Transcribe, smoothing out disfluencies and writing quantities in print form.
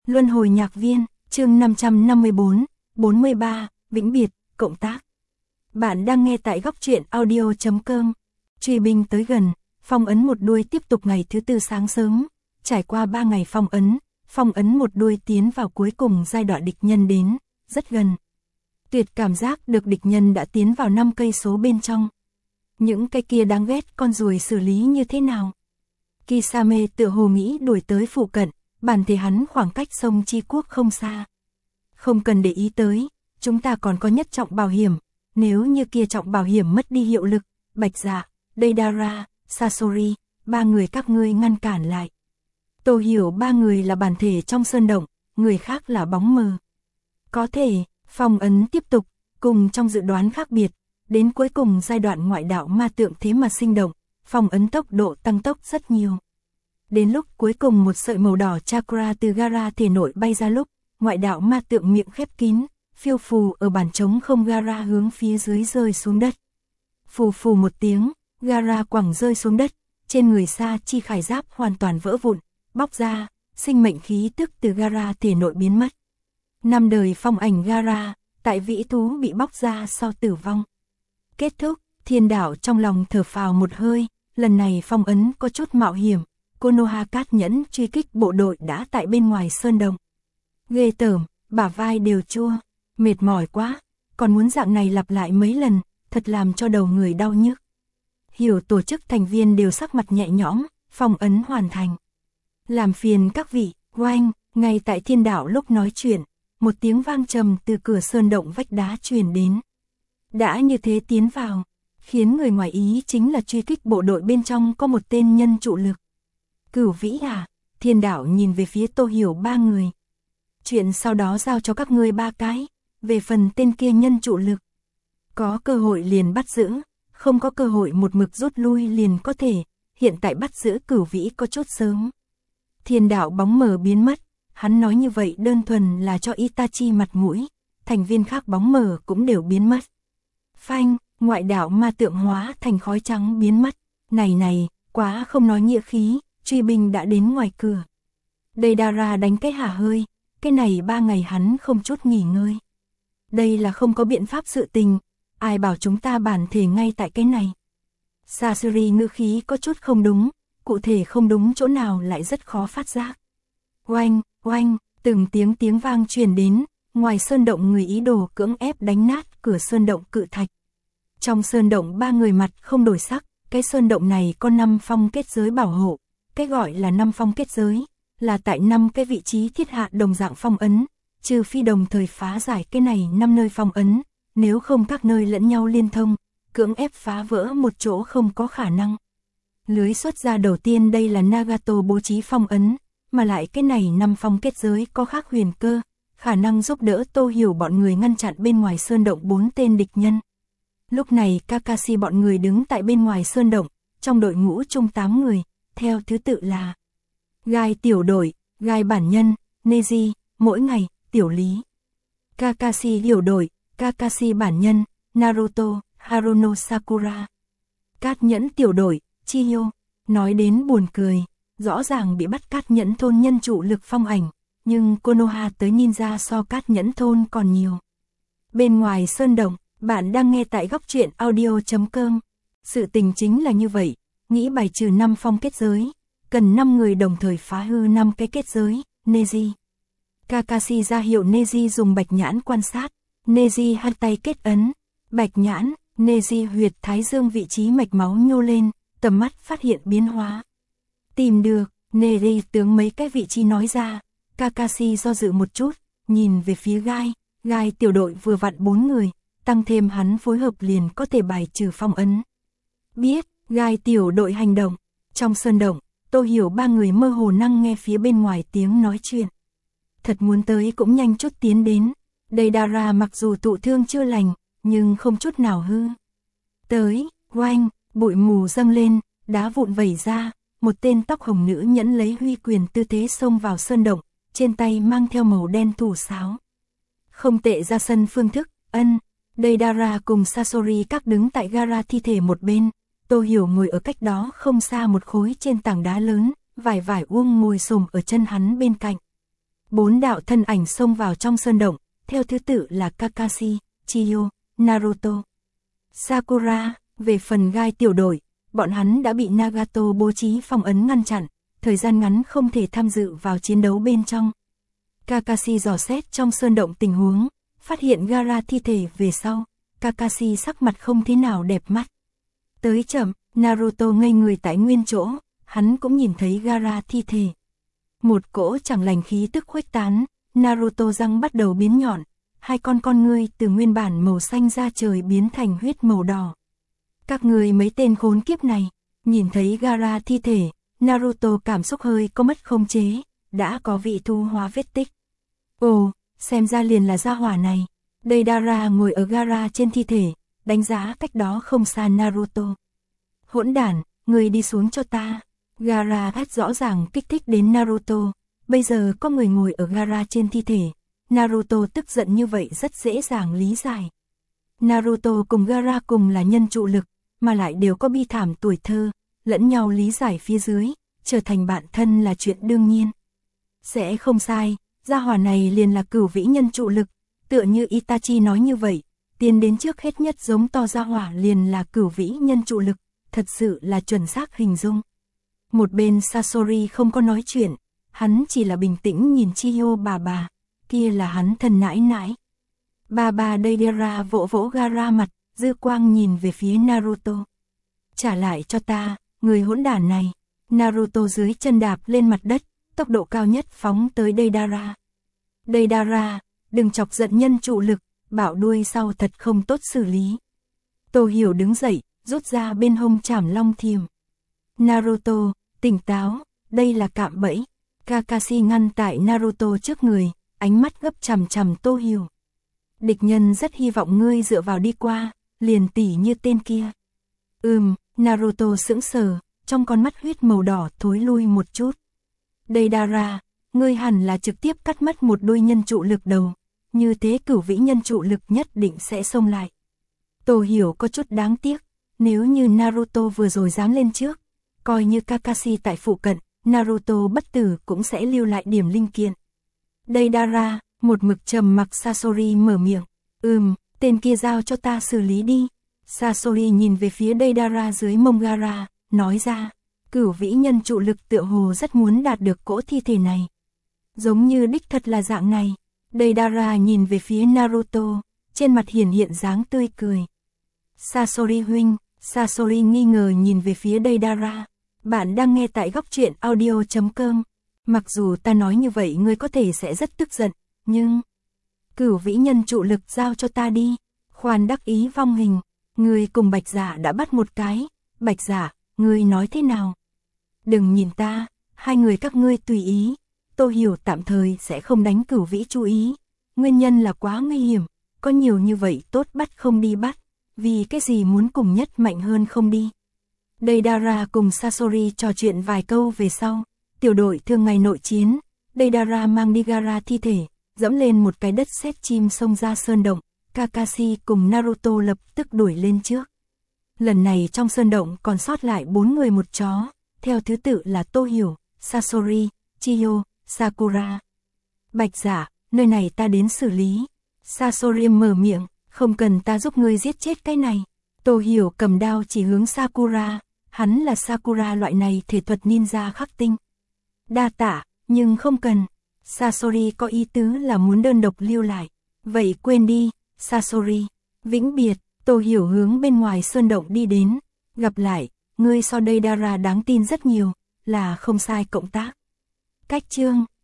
Luân hồi nhạc viên, chương 554, 43, vĩnh biệt, cộng tác. Bạn đang nghe tại góc truyện audio.com. Truy binh tới gần, phong ấn một đuôi tiếp tục ngày thứ tư sáng sớm. Trải qua 3 ngày phong ấn một đuôi tiến vào cuối cùng giai đoạn địch nhân đến, rất gần. Tuyệt cảm giác được địch nhân đã tiến vào 5 cây số bên trong. Những cái kia đáng ghét con ruồi xử lý như thế nào? Kisame tựa hồ nghĩ đuổi tới phụ cận, bản thể hắn khoảng cách sông Chi Quốc không xa. Không cần để ý tới, chúng ta còn có nhất trọng bảo hiểm, nếu như kia trọng bảo hiểm mất đi hiệu lực, Bạch Dạ, Deidara, Sasori, 3 người các ngươi ngăn cản lại. Tôi hiểu 3 người là bản thể trong sơn động, người khác là bóng mờ. Có thể, phong ấn tiếp tục, cùng trong dự đoán khác biệt, đến cuối cùng giai đoạn ngoại đạo ma tượng thế mà sinh động, phong ấn tốc độ tăng tốc rất nhiều. Đến lúc cuối cùng một sợi màu đỏ chakra từ gara thể nội bay ra lúc, ngoại đạo ma tượng miệng khép kín, phiêu phù ở bản trống không gara hướng phía dưới rơi xuống đất. Phù phù một tiếng, gara quẳng rơi xuống đất, trên người Sa Chi khải giáp hoàn toàn vỡ vụn, bóc ra, sinh mệnh khí tức từ gara thể nội biến mất. 5 đời phong ảnh gara, tại vĩ thú bị bóc ra sau tử vong. Kết thúc, Thiên Đạo trong lòng thở phào một hơi, lần này phong ấn có chút mạo hiểm. Konoha Cát Nhẫn truy kích bộ đội đã tại bên ngoài sơn động. Ghê tởm, bả vai đều chua, mệt mỏi quá, còn muốn dạng này lặp lại mấy lần, thật làm cho đầu người đau nhức. Hiểu tổ chức thành viên đều sắc mặt nhẹ nhõm, phong ấn hoàn thành. Làm phiền các vị, oanh, ngay tại Thiên Đạo lúc nói chuyện, một tiếng vang trầm từ cửa sơn động vách đá truyền đến. Đã như thế tiến vào, khiến người ngoài ý chính là truy kích bộ đội bên trong có một tên nhân trụ lực. Cửu Vĩ à? Thiên Đạo nhìn về phía Tô Hiểu 3 người. Chuyện sau đó giao cho các ngươi 3 cái, về phần tên kia nhân trụ lực. Có cơ hội liền bắt giữ, không có cơ hội một mực rút lui liền có thể, hiện tại bắt giữ Cửu Vĩ có chút sớm. Thiên Đạo bóng mờ biến mất, hắn nói như vậy đơn thuần là cho Itachi mặt mũi, thành viên khác bóng mờ cũng đều biến mất. Phanh, ngoại đạo ma tượng hóa thành khói trắng biến mất, này, quá không nói nghĩa khí. Truy binh đã đến ngoài cửa. Deidara đánh cái hả hơi, cái này 3 ngày hắn không chút nghỉ ngơi. Đây là không có biện pháp sự tình, ai bảo chúng ta bản thể ngay tại cái này. Sasori ngữ khí có chút không đúng, cụ thể không đúng chỗ nào lại rất khó phát giác. Oanh, oanh, từng tiếng vang truyền đến, ngoài sơn động người ý đồ cưỡng ép đánh nát cửa sơn động cự thạch. Trong sơn động 3 người mặt không đổi sắc, cái sơn động này có 5 phong kết giới bảo hộ. Cái gọi là 5 phong kết giới, là tại 5 cái vị trí thiết hạ đồng dạng phong ấn, trừ phi đồng thời phá giải cái này 5 nơi phong ấn, nếu không các nơi lẫn nhau liên thông, cưỡng ép phá vỡ một chỗ không có khả năng. Lưới xuất ra đầu tiên đây là Nagato bố trí phong ấn, mà lại cái này 5 phong kết giới có khác huyền cơ, khả năng giúp đỡ Tô Hiểu bọn người ngăn chặn bên ngoài sơn động 4 tên địch nhân. Lúc này Kakashi bọn người đứng tại bên ngoài sơn động, trong đội ngũ chung 8 người. Theo thứ tự là Gai tiểu đội, Gai bản nhân, Neji, mỗi ngày, tiểu lý. Kakashi tiểu đội, Kakashi bản nhân, Naruto, Haruno Sakura. Cát Nhẫn tiểu đội, Chiyo. Nói đến buồn cười, rõ ràng bị bắt Cát Nhẫn thôn nhân trụ lực phong ảnh, nhưng Konoha tới ninja so Cát Nhẫn thôn còn nhiều. Bên ngoài sơn động, bạn đang nghe tại góc truyện audio.com. Sự tình chính là như vậy. Nghĩ bài trừ 5 phong kết giới, cần 5 người đồng thời phá hư 5 cái kết giới, Neji. Kakashi ra hiệu Neji dùng bạch nhãn quan sát, Neji hai tay kết ấn, bạch nhãn, Neji huyệt thái dương vị trí mạch máu nhô lên, tầm mắt phát hiện biến hóa. Tìm được, Neji tướng mấy cái vị trí nói ra, Kakashi do dự một chút, nhìn về phía Gai tiểu đội vừa vặn 4 người, tăng thêm hắn phối hợp liền có thể bài trừ phong ấn. Biết. Gai tiểu đội hành động, trong sơn động, Tô Hiểu 3 người mơ hồ năng nghe phía bên ngoài tiếng nói chuyện. Thật muốn tới cũng nhanh chút tiến đến, Deidara mặc dù tụ thương chưa lành, nhưng không chút nào hư. Tới, oanh, bụi mù dâng lên, đá vụn vẩy ra, một tên tóc hồng nữ nhẫn lấy huy quyền tư thế xông vào sơn động, trên tay mang theo màu đen thủ sáo. Không tệ ra sân phương thức, Deidara cùng Sasori các đứng tại gara thi thể một bên. Tô Hiểu ngồi ở cách đó không xa một khối trên tảng đá lớn, vải uông ngồi xổm ở chân hắn bên cạnh. 4 đạo thân ảnh xông vào trong sơn động, theo thứ tự là Kakashi, Chiyo, Naruto, Sakura. Về phần gai tiểu đội, bọn hắn đã bị Nagato bố trí phong ấn ngăn chặn, thời gian ngắn không thể tham dự vào chiến đấu bên trong. Kakashi dò xét trong sơn động tình huống, phát hiện Gaara thi thể về sau, Kakashi sắc mặt không thế nào đẹp mắt. Tới chậm, Naruto ngây người tại nguyên chỗ, hắn cũng nhìn thấy Gaara thi thể. Một cỗ chẳng lành khí tức khuếch tán, Naruto răng bắt đầu biến nhọn, hai con ngươi từ nguyên bản màu xanh da trời biến thành huyết màu đỏ. Các người mấy tên khốn kiếp này, nhìn thấy Gaara thi thể, Naruto cảm xúc hơi có mất khống chế, đã có vị thu hóa vết tích. Ồ, xem ra liền là gia hỏa này. Deidara ngồi ở Gaara trên thi thể, đánh giá cách đó không xa Naruto. Hỗn đản, người đi xuống cho ta. Gaara hét rõ ràng kích thích đến Naruto, bây giờ có người ngồi ở Gaara trên thi thể. Naruto tức giận như vậy rất dễ dàng lý giải. Naruto cùng Gaara cùng là nhân trụ lực, mà lại đều có bi thảm tuổi thơ, lẫn nhau lý giải phía dưới, trở thành bạn thân là chuyện đương nhiên. Sẽ không sai, gia hỏa này liền là cửu vĩ nhân trụ lực, tựa như Itachi nói như vậy, tiến đến trước hết nhất giống to gia hỏa liền là cửu vĩ nhân trụ lực, thật sự là chuẩn xác hình dung. Một bên Sasori không có nói chuyện, hắn chỉ là bình tĩnh nhìn Chiyo bà, kia là hắn thân nãi nãi. Bà Deidara vỗ vỗ Gaara mặt, dư quang nhìn về phía Naruto. Trả lại cho ta, người hỗn đản này. Naruto dưới chân đạp lên mặt đất, tốc độ cao nhất phóng tới Deidara. Deidara, đừng chọc giận nhân trụ lực, bảo đuôi sau thật không tốt xử lý. Tô Hiểu đứng dậy, rút ra bên hông trảm long thiềm. Naruto, tỉnh táo, đây là cạm bẫy. Kakashi ngăn tại Naruto trước người, ánh mắt gấp chằm chằm Tô Hiểu. Địch nhân rất hy vọng ngươi dựa vào đi qua, liền tỉ như tên kia. Naruto sững sờ, trong con mắt huyết màu đỏ thối lui một chút. Deidara, ngươi hẳn là trực tiếp cắt mất một đôi nhân trụ lực đầu, như thế cửu vĩ nhân trụ lực nhất định sẽ xông lại. Tô Hiểu có chút đáng tiếc, nếu như Naruto vừa rồi dám lên trước, coi như Kakashi tại phụ cận, Naruto bất tử cũng sẽ lưu lại điểm linh kiện. Deidara, một mực trầm mặc Sasori mở miệng, tên kia giao cho ta xử lý đi. Sasori nhìn về phía Deidara dưới mông Gaara, nói ra, cửu vĩ nhân trụ lực tựa hồ rất muốn đạt được cỗ thi thể này. Giống như đích thật là dạng này. Deidara nhìn về phía Naruto, trên mặt hiện dáng tươi cười. Sasori huynh, Sasori nghi ngờ nhìn về phía Deidara. Bạn đang nghe tại góc truyện audio.com. Mặc dù ta nói như vậy ngươi có thể sẽ rất tức giận, nhưng... Cửu vĩ nhân trụ lực giao cho ta đi. Khoan đắc ý vong hình. Ngươi cùng Bạch Dạ đã bắt một cái. Bạch Dạ, ngươi nói thế nào? Đừng nhìn ta, hai người các ngươi tùy ý. Tô Hiểu tạm thời sẽ không đánh cửu vĩ chú ý. Nguyên nhân là quá nguy hiểm. Có nhiều như vậy tốt bắt không đi bắt. Vì cái gì muốn cùng nhất mạnh hơn không đi. Deidara cùng Sasori trò chuyện vài câu về sau. Tiểu đội thường ngày nội chiến. Deidara mang đi Gaara thi thể, dẫm lên một cái đất sét chim xông ra sơn động. Kakashi cùng Naruto lập tức đuổi lên trước. Lần này trong sơn động còn sót lại 4 người một chó, theo thứ tự là Tô Hiểu, Sasori, Chiyo, Sakura. Bạch Dạ, nơi này ta đến xử lý. Sasori mở miệng, không cần ta giúp ngươi giết chết cái này. Tô Hiểu cầm đao chỉ hướng Sakura, hắn là Sakura loại này thể thuật ninja khắc tinh. Đa tạ, nhưng không cần. Sasori có ý tứ là muốn đơn độc lưu lại. Vậy quên đi, Sasori. Vĩnh biệt, Tô Hiểu hướng bên ngoài sơn động đi đến. Gặp lại, ngươi so Deidara đáng tin rất nhiều, là không sai cộng tác. Cách chương